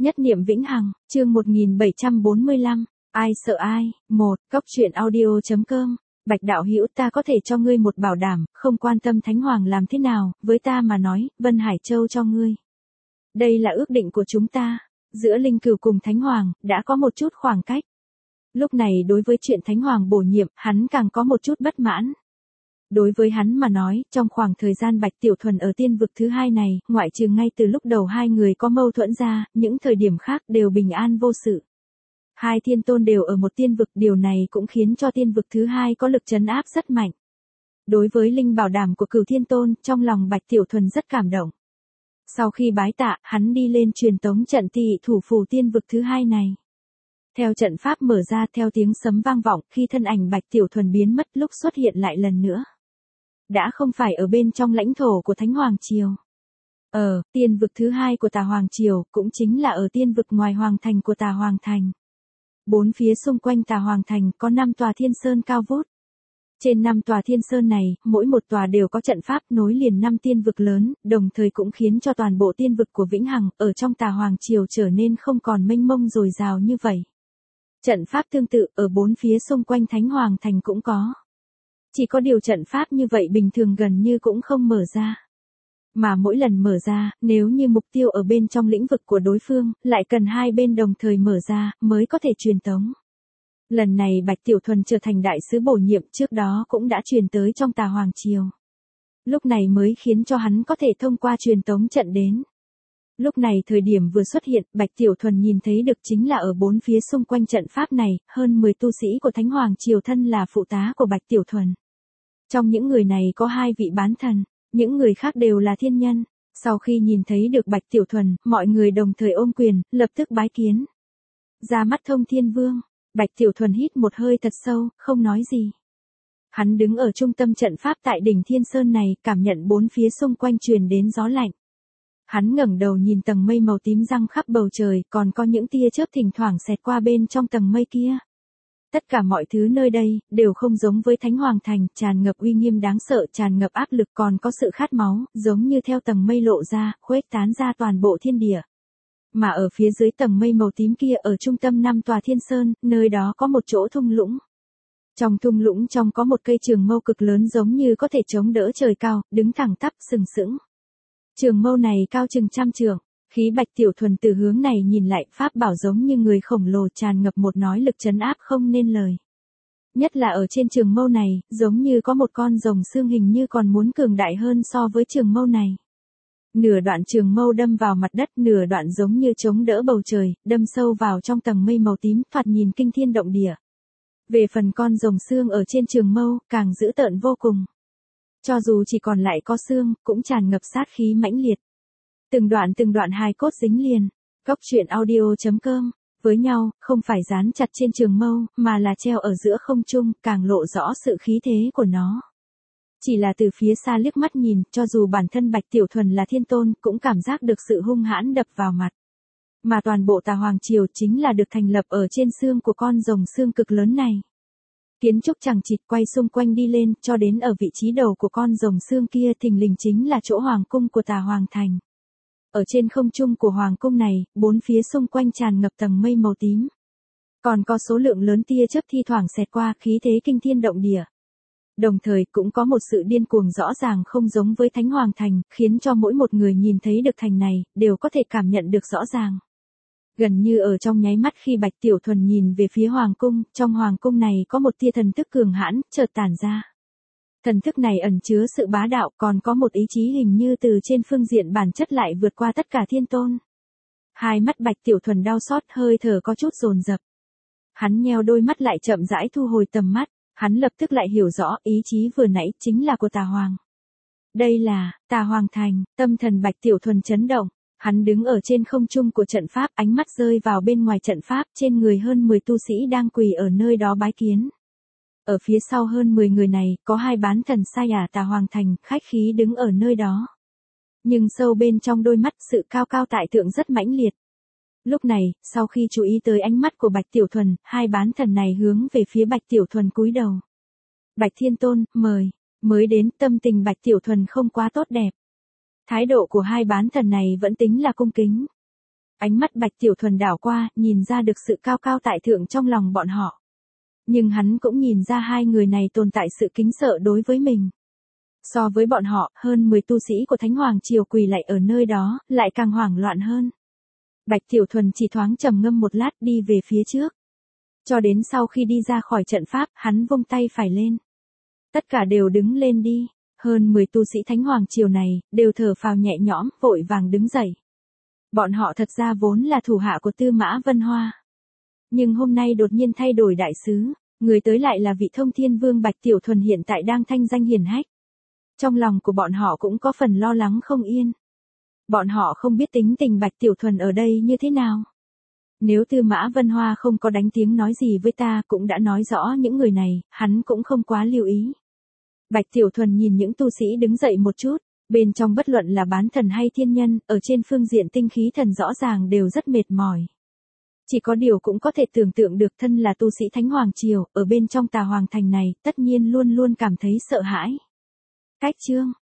Nhất niệm vĩnh hằng, chương 1745, ai sợ ai, 1, Cốc truyện audio.com, Bạch đạo hữu ta có thể cho ngươi một bảo đảm, không quan tâm Thánh Hoàng làm thế nào, với ta mà nói, Vân Hải Châu cho ngươi. Đây là ước định của chúng ta, giữa Linh Cửu cùng Thánh Hoàng, đã có một chút khoảng cách. Lúc này đối với chuyện Thánh Hoàng bổ nhiệm, hắn càng có một chút bất mãn. Đối với hắn mà nói, trong khoảng thời gian Bạch Tiểu Thuần ở tiên vực thứ hai này, ngoại trừ ngay từ lúc đầu hai người có mâu thuẫn ra, những thời điểm khác đều bình an vô sự. Hai thiên tôn đều ở một tiên vực, điều này cũng khiến cho tiên vực thứ hai có lực trấn áp rất mạnh. Đối với linh bảo đảm của Cửu Thiên Tôn, trong lòng Bạch Tiểu Thuần rất cảm động. Sau khi bái tạ, hắn đi lên truyền tống trận tị thủ phù tiên vực thứ hai này. Theo trận pháp mở ra, theo tiếng sấm vang vọng, khi thân ảnh Bạch Tiểu Thuần biến mất, lúc xuất hiện lại lần nữa. Đã không phải ở bên trong lãnh thổ của Thánh Hoàng Triều. Tiên vực thứ hai của Tà Hoàng Triều, cũng chính là ở tiên vực ngoài Hoàng Thành của Tà Hoàng Thành. Bốn phía xung quanh Tà Hoàng Thành có 5 tòa thiên sơn cao vút. Trên 5 tòa thiên sơn này, mỗi một tòa đều có trận pháp nối liền 5 tiên vực lớn, đồng thời cũng khiến cho toàn bộ tiên vực của Vĩnh Hằng, ở trong Tà Hoàng Triều trở nên không còn mênh mông dồi dào như vậy. Trận pháp tương tự, ở bốn phía xung quanh Thánh Hoàng Thành cũng có. Chỉ có điều trận pháp như vậy bình thường gần như cũng không mở ra. Mà mỗi lần mở ra, nếu như mục tiêu ở bên trong lĩnh vực của đối phương, lại cần hai bên đồng thời mở ra, mới có thể truyền tống. Lần này Bạch Tiểu Thuần trở thành đại sứ bổ nhiệm, trước đó cũng đã truyền tới trong Tà Hoàng Triều. Lúc này mới khiến cho hắn có thể thông qua truyền tống trận đến. Lúc này thời điểm vừa xuất hiện, Bạch Tiểu Thuần nhìn thấy được chính là ở bốn phía xung quanh trận pháp này, hơn 10 tu sĩ của Thánh Hoàng Triều thân là phụ tá của Bạch Tiểu Thuần. Trong những người này có 2 vị bán thần, những người khác đều là thiên nhân. Sau khi nhìn thấy được Bạch Tiểu Thuần, mọi người đồng thời ôm quyền, lập tức bái kiến. Ra mắt Thông Thiên Vương, Bạch Tiểu Thuần hít một hơi thật sâu, không nói gì. Hắn đứng ở trung tâm trận pháp tại đỉnh Thiên Sơn này, cảm nhận bốn phía xung quanh truyền đến gió lạnh. Hắn ngẩng đầu nhìn tầng mây màu tím răng khắp bầu trời, còn có những tia chớp thỉnh thoảng xẹt qua bên trong tầng mây kia. Tất cả mọi thứ nơi đây, đều không giống với Thánh Hoàng Thành, tràn ngập uy nghiêm đáng sợ, tràn ngập áp lực, còn có sự khát máu, giống như theo tầng mây lộ ra, khuếch tán ra toàn bộ thiên địa. Mà ở phía dưới tầng mây màu tím kia, ở trung tâm 5 tòa thiên sơn, nơi đó có một chỗ thung lũng. Trong thung lũng trong có một cây trường mâu cực lớn giống như có thể chống đỡ trời cao, đứng thẳng tắp sừng sững. Trường mâu này cao chừng 100 trượng. Khí Bạch Tiểu Thuần từ hướng này nhìn lại, pháp bảo giống như người khổng lồ tràn ngập một nói lực trấn áp không nên lời. Nhất là ở trên trường mâu này, giống như có một con rồng xương hình như còn muốn cường đại hơn so với trường mâu này. Nửa đoạn trường mâu đâm vào mặt đất, nửa đoạn giống như chống đỡ bầu trời, đâm sâu vào trong tầng mây màu tím, thoạt nhìn kinh thiên động địa. Về phần con rồng xương ở trên trường mâu, càng dữ tợn vô cùng. Cho dù chỉ còn lại có xương, cũng tràn ngập sát khí mãnh liệt. Từng đoạn hài cốt dính liền. Cốc truyện audio.com, với nhau, không phải dán chặt trên trường mâu, mà là treo ở giữa không trung, càng lộ rõ sự khí thế của nó. Chỉ là từ phía xa liếc mắt nhìn, cho dù bản thân Bạch Tiểu Thuần là thiên tôn, cũng cảm giác được sự hung hãn đập vào mặt. Mà toàn bộ Tà Hoàng Triều chính là được thành lập ở trên xương của con rồng xương cực lớn này. Kiến trúc chằng chịt quay xung quanh đi lên, cho đến ở vị trí đầu của con rồng xương kia thình lình chính là chỗ Hoàng cung của Tà Hoàng Thành. Ở trên không trung của Hoàng cung này, bốn phía xung quanh tràn ngập tầng mây màu tím. Còn có số lượng lớn tia chớp thi thoảng xẹt qua, khí thế kinh thiên động địa. Đồng thời cũng có một sự điên cuồng rõ ràng không giống với Thánh Hoàng Thành, khiến cho mỗi một người nhìn thấy được thành này, đều có thể cảm nhận được rõ ràng. Gần như ở trong nháy mắt khi Bạch Tiểu Thuần nhìn về phía Hoàng cung, trong Hoàng cung này có một tia thần thức cường hãn, chợt tản ra. Thần thức này ẩn chứa sự bá đạo, còn có một ý chí hình như từ trên phương diện bản chất lại vượt qua tất cả thiên tôn. Hai mắt Bạch Tiểu Thuần đau xót, hơi thở có chút dồn dập. Hắn nheo đôi mắt lại chậm rãi thu hồi tầm mắt, hắn lập tức lại hiểu rõ ý chí vừa nãy chính là của Tà Hoàng. Đây là Tà Hoàng Thành, tâm thần Bạch Tiểu Thuần chấn động. Hắn đứng ở trên không trung của trận pháp, ánh mắt rơi vào bên ngoài trận pháp, trên người hơn 10 tu sĩ đang quỳ ở nơi đó bái kiến. Ở phía sau hơn 10 người này, có 2 bán thần sai ả Tà Hoàng Thành, khách khí đứng ở nơi đó. Nhưng sâu bên trong đôi mắt, sự cao cao tại thượng rất mãnh liệt. Lúc này, sau khi chú ý tới ánh mắt của Bạch Tiểu Thuần, 2 bán thần này hướng về phía Bạch Tiểu Thuần cúi đầu. Bạch Thiên Tôn, mời. Mới đến, tâm tình Bạch Tiểu Thuần không quá tốt đẹp. Thái độ của 2 bán thần này vẫn tính là cung kính. Ánh mắt Bạch Tiểu Thuần đảo qua, nhìn ra được sự cao cao tại thượng trong lòng bọn họ. Nhưng hắn cũng nhìn ra hai người này tồn tại sự kính sợ đối với mình. So với bọn họ, hơn 10 tu sĩ của Thánh Hoàng Triều quỳ lạy ở nơi đó, lại càng hoảng loạn hơn. Bạch Tiểu Thuần chỉ thoáng trầm ngâm một lát đi về phía trước. Cho đến sau khi đi ra khỏi trận pháp, hắn vung tay phải lên. Tất cả đều đứng lên đi. Hơn 10 tu sĩ Thánh Hoàng Triều này, đều thở phào nhẹ nhõm, vội vàng đứng dậy. Bọn họ thật ra vốn là thủ hạ của Tư Mã Vân Hoa. Nhưng hôm nay đột nhiên thay đổi đại sứ, người tới lại là vị Thông Thiên Vương Bạch Tiểu Thuần hiện tại đang thanh danh hiển hách. Trong lòng của bọn họ cũng có phần lo lắng không yên. Bọn họ không biết tính tình Bạch Tiểu Thuần ở đây như thế nào. Nếu Tư Mã Vân Hoa không có đánh tiếng nói gì với ta cũng đã nói rõ những người này, hắn cũng không quá lưu ý. Bạch Tiểu Thuần nhìn những tu sĩ đứng dậy một chút, bên trong bất luận là bán thần hay thiên nhân, ở trên phương diện tinh khí thần rõ ràng đều rất mệt mỏi. Chỉ có điều cũng có thể tưởng tượng được thân là tu sĩ Thánh Hoàng Triều, ở bên trong Tà Hoàng Thành này, tất nhiên luôn luôn cảm thấy sợ hãi. Cách chương